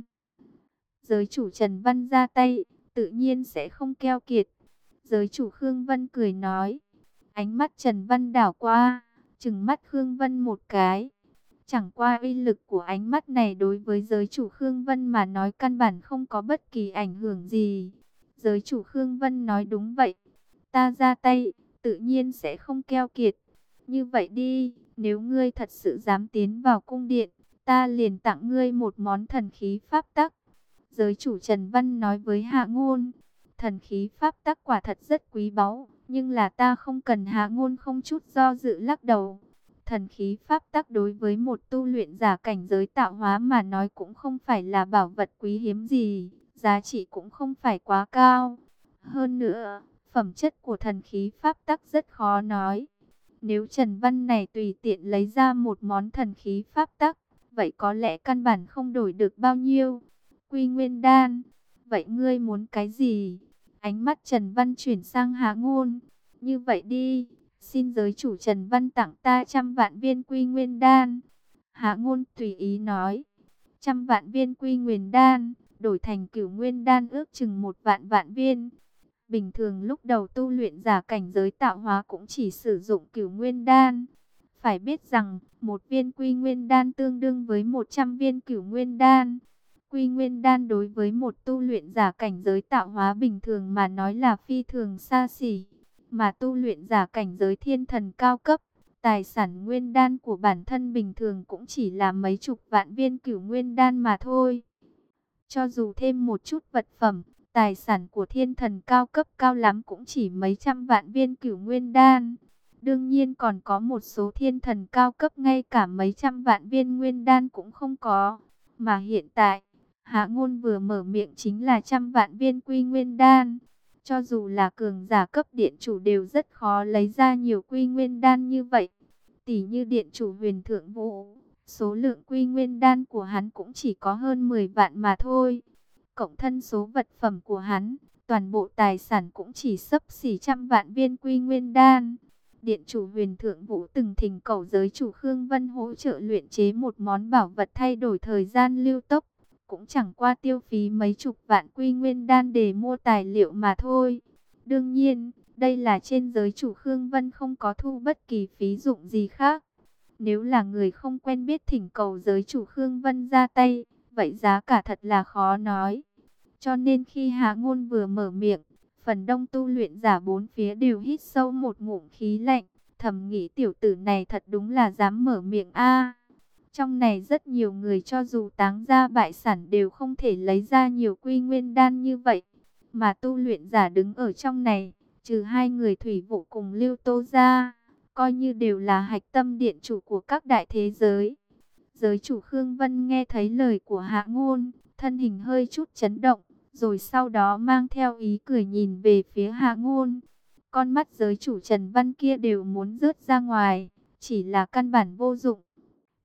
Giới chủ Trần Văn ra tay, tự nhiên sẽ không keo kiệt. Giới chủ Khương Vân cười nói, ánh mắt Trần Văn đảo qua, trừng mắt Khương Vân một cái. Chẳng qua uy lực của ánh mắt này đối với giới chủ Khương Vân mà nói căn bản không có bất kỳ ảnh hưởng gì. Giới chủ Khương Vân nói đúng vậy, ta ra tay, tự nhiên sẽ không keo kiệt. Như vậy đi, nếu ngươi thật sự dám tiến vào cung điện, ta liền tặng ngươi một món thần khí pháp tắc. Giới chủ Trần Văn nói với Hạ Ngôn, thần khí pháp tắc quả thật rất quý báu, nhưng là ta không cần. Hạ Ngôn không chút do dự lắc đầu. Thần khí pháp tắc đối với một tu luyện giả cảnh giới tạo hóa mà nói cũng không phải là bảo vật quý hiếm gì, giá trị cũng không phải quá cao. Hơn nữa, phẩm chất của thần khí pháp tắc rất khó nói. Nếu Trần Văn này tùy tiện lấy ra một món thần khí pháp tắc, vậy có lẽ căn bản không đổi được bao nhiêu. Quy Nguyên Đan, vậy ngươi muốn cái gì? Ánh mắt Trần Văn chuyển sang Hạ Ngôn. Như vậy đi, xin giới chủ Trần Văn tặng ta 100 vạn viên Quy Nguyên Đan. Hạ Ngôn tùy ý nói, 100 vạn viên Quy Nguyên Đan, đổi thành Cửu Nguyên Đan ước chừng 1 vạn vạn viên. Bình thường lúc đầu tu luyện giả cảnh giới tạo hóa cũng chỉ sử dụng Cửu Nguyên Đan. Phải biết rằng, một viên Quy Nguyên Đan tương đương với 100 viên Cửu Nguyên Đan. Quy Nguyên Đan đối với một tu luyện giả cảnh giới tạo hóa bình thường mà nói là phi thường xa xỉ. Mà tu luyện giả cảnh giới thiên thần cao cấp, tài sản Nguyên Đan của bản thân bình thường cũng chỉ là mấy chục vạn viên Cửu Nguyên Đan mà thôi. Cho dù thêm một chút vật phẩm, tài sản của thiên thần cao cấp cao lắm cũng chỉ mấy trăm vạn viên Cửu Nguyên Đan. Đương nhiên còn có một số thiên thần cao cấp ngay cả mấy trăm vạn viên Nguyên Đan cũng không có. Mà hiện tại, Hạ Ngôn vừa mở miệng chính là 100 vạn viên Quy Nguyên Đan. Cho dù là cường giả cấp điện chủ đều rất khó lấy ra nhiều Quy Nguyên Đan như vậy. Tỷ như điện chủ Huyền Thượng Vũ, số lượng Quy Nguyên Đan của hắn cũng chỉ có hơn 10 vạn mà thôi. Cộng thân số vật phẩm của hắn, toàn bộ tài sản cũng chỉ xấp xỉ 100 vạn viên Quy Nguyên Đan. Điện chủ Huyền Thượng Vũ từng thỉnh cầu giới chủ Khương Vân hỗ trợ luyện chế một món bảo vật thay đổi thời gian lưu tốc. Cũng chẳng qua tiêu phí mấy chục vạn Quy Nguyên Đan để mua tài liệu mà thôi. Đương nhiên, đây là trên giới chủ Khương Vân không có thu bất kỳ phí dụng gì khác. Nếu là người không quen biết thỉnh cầu giới chủ Khương Vân ra tay, vậy giá cả thật là khó nói. Cho nên khi Hạ Ngôn vừa mở miệng, phần đông tu luyện giả bốn phía đều hít sâu một ngụm khí lạnh, thầm nghĩ tiểu tử này thật đúng là dám mở miệng a. Trong này rất nhiều người cho dù táng ra bại sản đều không thể lấy ra nhiều Quy Nguyên Đan như vậy. Mà tu luyện giả đứng ở trong này, trừ hai người Thủy Vụ cùng Lưu Tô ra, coi như đều là hạch tâm điện chủ của các đại thế giới. Giới chủ Khương Vân nghe thấy lời của Hạ Ngôn, thân hình hơi chút chấn động, rồi sau đó mang theo ý cười nhìn về phía Hạ Ngôn. Con mắt giới chủ Trần Văn kia đều muốn rớt ra ngoài, chỉ là căn bản vô dụng.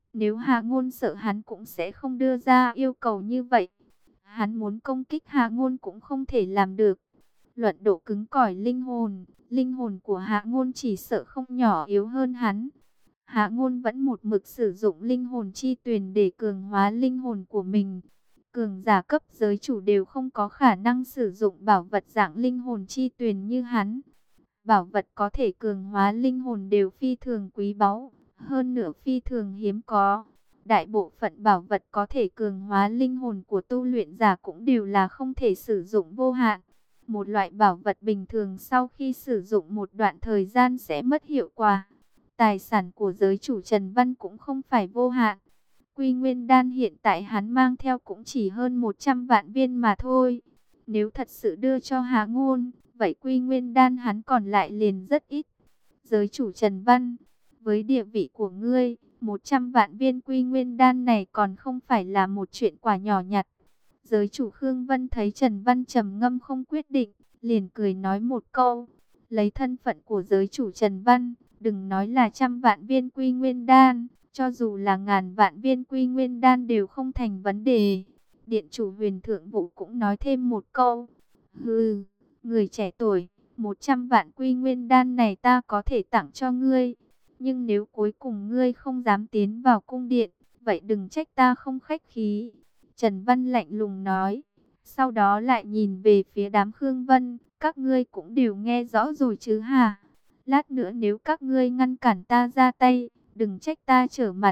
Nếu Hạ Ngôn sợ hắn cũng sẽ không đưa ra yêu cầu như vậy. Hắn muốn công kích Hạ Ngôn cũng không thể làm được. Luận độ cứng cỏi linh hồn của Hạ Ngôn chỉ sợ không nhỏ yếu hơn hắn. Hạ Ngôn vẫn một mực sử dụng linh hồn chi tuyền để cường hóa linh hồn của mình. Cường giả cấp giới chủ đều không có khả năng sử dụng bảo vật dạng linh hồn chi tuyền như hắn. Bảo vật có thể cường hóa linh hồn đều phi thường quý báu, hơn nữa phi thường hiếm có. Đại bộ phận bảo vật có thể cường hóa linh hồn của tu luyện giả cũng đều là không thể sử dụng vô hạn. Một loại bảo vật bình thường sau khi sử dụng một đoạn thời gian sẽ mất hiệu quả. Tài sản của giới chủ Trần Văn cũng không phải vô hạn. Quy Nguyên Đan hiện tại hắn mang theo cũng chỉ hơn 100 vạn viên mà thôi. Nếu thật sự đưa cho Hạ Ngôn, vậy Quy Nguyên Đan hắn còn lại liền rất ít. Giới chủ Trần Văn, với địa vị của ngươi, 100 vạn viên Quy Nguyên Đan này còn không phải là một chuyện quả nhỏ nhặt. Giới chủ Khương Vân thấy Trần Văn trầm ngâm không quyết định, liền cười nói một câu. Lấy thân phận của giới chủ Trần Văn, đừng nói là 100 vạn viên Quy Nguyên Đan, cho dù là 1000 vạn viên Quy Nguyên Đan đều không thành vấn đề. Điện chủ Huyền Thượng Vũ cũng nói thêm một câu. Hừ, người trẻ tuổi, 100 vạn Quy Nguyên Đan này ta có thể tặng cho ngươi. Nhưng nếu cuối cùng ngươi không dám tiến vào cung điện, vậy đừng trách ta không khách khí. Trần Văn lạnh lùng nói. Sau đó lại nhìn về phía đám Khương Vân. Các ngươi cũng đều nghe rõ rồi chứ hả? Lát nữa nếu các ngươi ngăn cản ta ra tay, đừng trách ta trở mặt.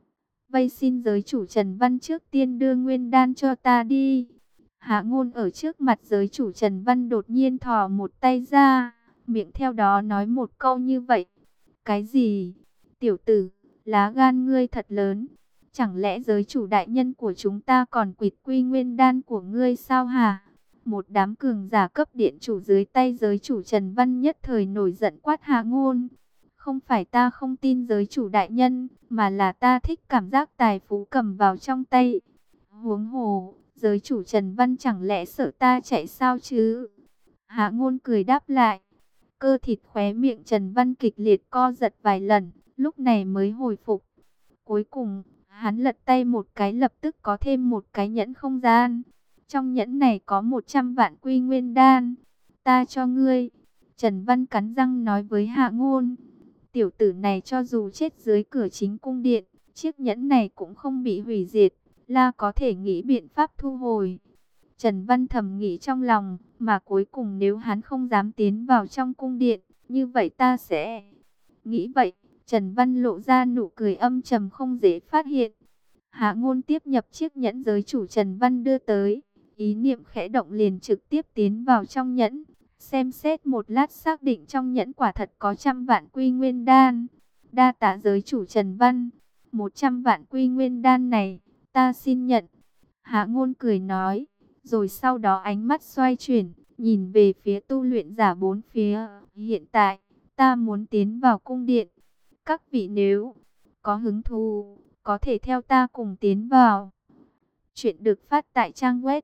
Vây xin giới chủ Trần Văn trước tiên đưa nguyên đan cho ta đi. Hạ Ngôn ở trước mặt giới chủ Trần Văn đột nhiên thò một tay ra, miệng theo đó nói một câu như vậy. Cái gì? Tiểu tử, lá gan ngươi thật lớn. Chẳng lẽ giới chủ đại nhân của chúng ta còn quỵt Quy Nguyên Đan của ngươi sao hả? Một đám cường giả cấp điện chủ dưới tay giới chủ Trần Văn nhất thời nổi giận quát Hạ Ngôn. Không phải ta không tin giới chủ đại nhân, mà là ta thích cảm giác tài phú cầm vào trong tay. Huống hồ, giới chủ Trần Văn chẳng lẽ sợ ta chạy sao chứ? Hạ Ngôn cười đáp lại. Cơ thịt khóe miệng Trần Văn kịch liệt co giật vài lần, lúc này mới hồi phục. Cuối cùng, hắn lật tay một cái lập tức có thêm một cái nhẫn không gian. Trong nhẫn này có 100 vạn Quy Nguyên Đan. Ta cho ngươi. Trần Văn cắn răng nói với Hạ Ngôn. Tiểu tử này cho dù chết dưới cửa chính cung điện, chiếc nhẫn này cũng không bị hủy diệt. La có thể nghĩ biện pháp thu hồi. Trần Văn thầm nghĩ trong lòng, mà cuối cùng nếu hắn không dám tiến vào trong cung điện, như vậy ta sẽ... Nghĩ vậy, Trần Văn lộ ra nụ cười âm trầm không dễ phát hiện. Hạ Ngôn tiếp nhập chiếc nhẫn giới chủ Trần Văn đưa tới. Ý niệm khẽ động liền trực tiếp tiến vào trong nhẫn. Xem xét một lát xác định trong nhẫn quả thật có 100 vạn Quy Nguyên Đan. Đa tạ giới chủ Trần Văn. 100 vạn Quy Nguyên Đan này, ta xin nhận. Hạ Ngôn cười nói. Rồi sau đó ánh mắt xoay chuyển, nhìn về phía tu luyện giả bốn phía. Hiện tại, ta muốn tiến vào cung điện. Các vị nếu có hứng thú, có thể theo ta cùng tiến vào. Chuyện được phát tại trang web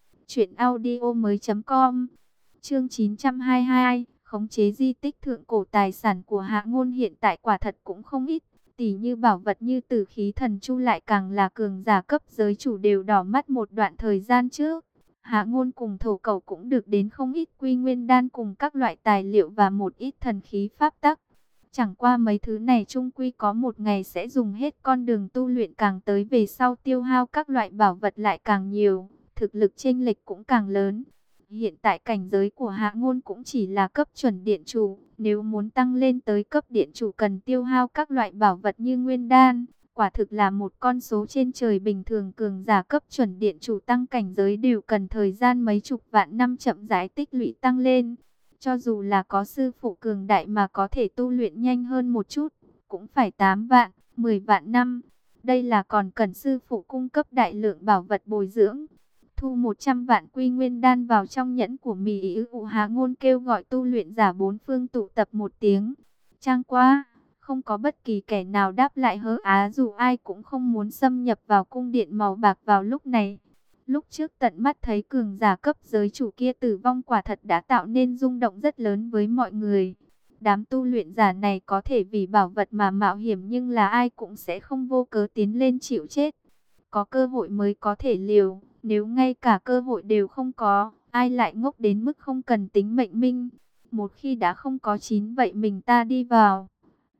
truyệnaudiomoi.com. Chương 922, khống chế di tích thượng cổ. Tài sản của Hạ Ngôn hiện tại quả thật cũng không ít, tỷ như bảo vật như Tử Khí Thần Chu lại càng là cường giả cấp giới chủ đều đỏ mắt một đoạn thời gian trước. Hạ Ngôn cùng Thổ Cẩu cũng được đến không ít Quy Nguyên Đan cùng các loại tài liệu và một ít thần khí pháp tắc. Chẳng qua mấy thứ này chung quy có một ngày sẽ dùng hết, con đường tu luyện càng tới về sau tiêu hao các loại bảo vật lại càng nhiều, thực lực chênh lệch cũng càng lớn. Hiện tại cảnh giới của Hạ Ngôn cũng chỉ là cấp chuẩn điện chủ, nếu muốn tăng lên tới cấp điện chủ cần tiêu hao các loại bảo vật như nguyên đan, quả thực là một con số trên trời. Bình thường cường giả cấp chuẩn điện chủ tăng cảnh giới đều cần thời gian mấy chục vạn năm chậm rãi tích lũy tăng lên. Cho dù là có sư phụ cường đại mà có thể tu luyện nhanh hơn một chút, cũng phải 8 vạn, 10 vạn năm. Đây là còn cần sư phụ cung cấp đại lượng bảo vật bồi dưỡng. Thu 100 vạn Quy Nguyên Đan vào trong nhẫn của Mị Ư. Hạ Ngôn kêu gọi tu luyện giả bốn phương tụ tập một tiếng. Trang quá, không có bất kỳ kẻ nào đáp lại hớ á, dù ai cũng không muốn xâm nhập vào cung điện màu bạc vào lúc này. Lúc trước tận mắt thấy cường giả cấp giới chủ kia tử vong quả thật đã tạo nên rung động rất lớn với mọi người. Đám tu luyện giả này có thể vì bảo vật mà mạo hiểm, nhưng là ai cũng sẽ không vô cớ tiến lên chịu chết. Có cơ hội mới có thể liều, nếu ngay cả cơ hội đều không có, ai lại ngốc đến mức không cần tính mệnh minh. Một khi đã không có chín, vậy mình ta đi vào.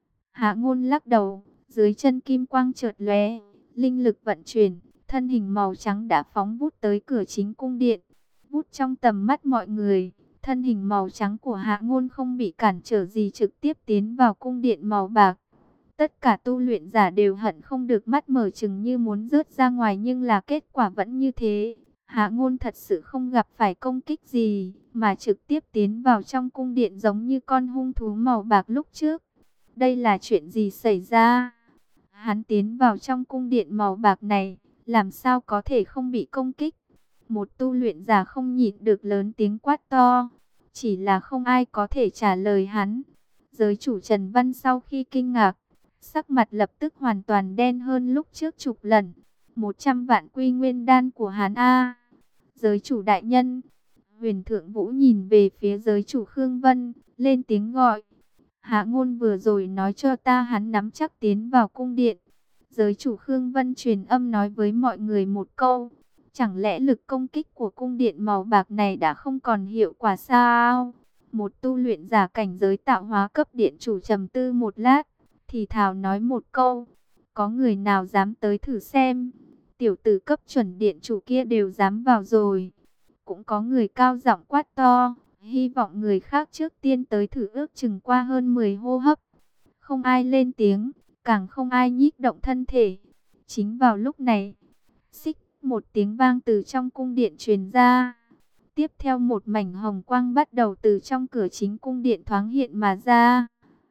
Hạ Ngôn lắc đầu, dưới chân kim quang chợt lóe, linh lực vận chuyển, thân hình màu trắng đã phóng vút tới cửa chính cung điện. Vút trong tầm mắt mọi người, thân hình màu trắng của Hạ Ngôn không bị cản trở gì, trực tiếp tiến vào cung điện màu bạc. Tất cả tu luyện giả đều hận không được mắt mở trừng như muốn rớt ra ngoài, nhưng là kết quả vẫn như thế. Hạ Ngôn thật sự không gặp phải công kích gì, mà trực tiếp tiến vào trong cung điện giống như con hung thú màu bạc lúc trước. Đây là chuyện gì xảy ra? Hắn tiến vào trong cung điện màu bạc này, làm sao có thể không bị công kích? Một tu luyện giả không nhịn được lớn tiếng quát to, chỉ là không ai có thể trả lời hắn. Giới chủ Trần Văn sau khi kinh ngạc, sắc mặt lập tức hoàn toàn đen hơn lúc trước chục lần. 100 vạn quy nguyên đan của hắn a. Giới chủ đại nhân. Huyền Thượng Vũ nhìn về phía giới chủ Khương Vân, lên tiếng gọi. Hạ Ngôn vừa rồi nói cho ta hắn nắm chắc tiến vào cung điện. Giới chủ Khương Vân truyền âm nói với mọi người một câu. Chẳng lẽ lực công kích của cung điện màu bạc này đã không còn hiệu quả sao? Một tu luyện giả cảnh giới tạo hóa cấp điện chủ trầm tư một lát, thì thào nói một câu. Có người nào dám tới thử xem? Tiểu tử cấp chuẩn điện chủ kia đều dám vào rồi. Cũng có người cao giọng quát to, hy vọng người khác trước tiên tới thử, ước chừng qua hơn 10 hô hấp. Không ai lên tiếng, càng không ai nhích động thân thể. Chính vào lúc này, xích một tiếng vang từ trong cung điện truyền ra. Tiếp theo một mảnh hồng quang bắt đầu từ trong cửa chính cung điện thoáng hiện mà ra.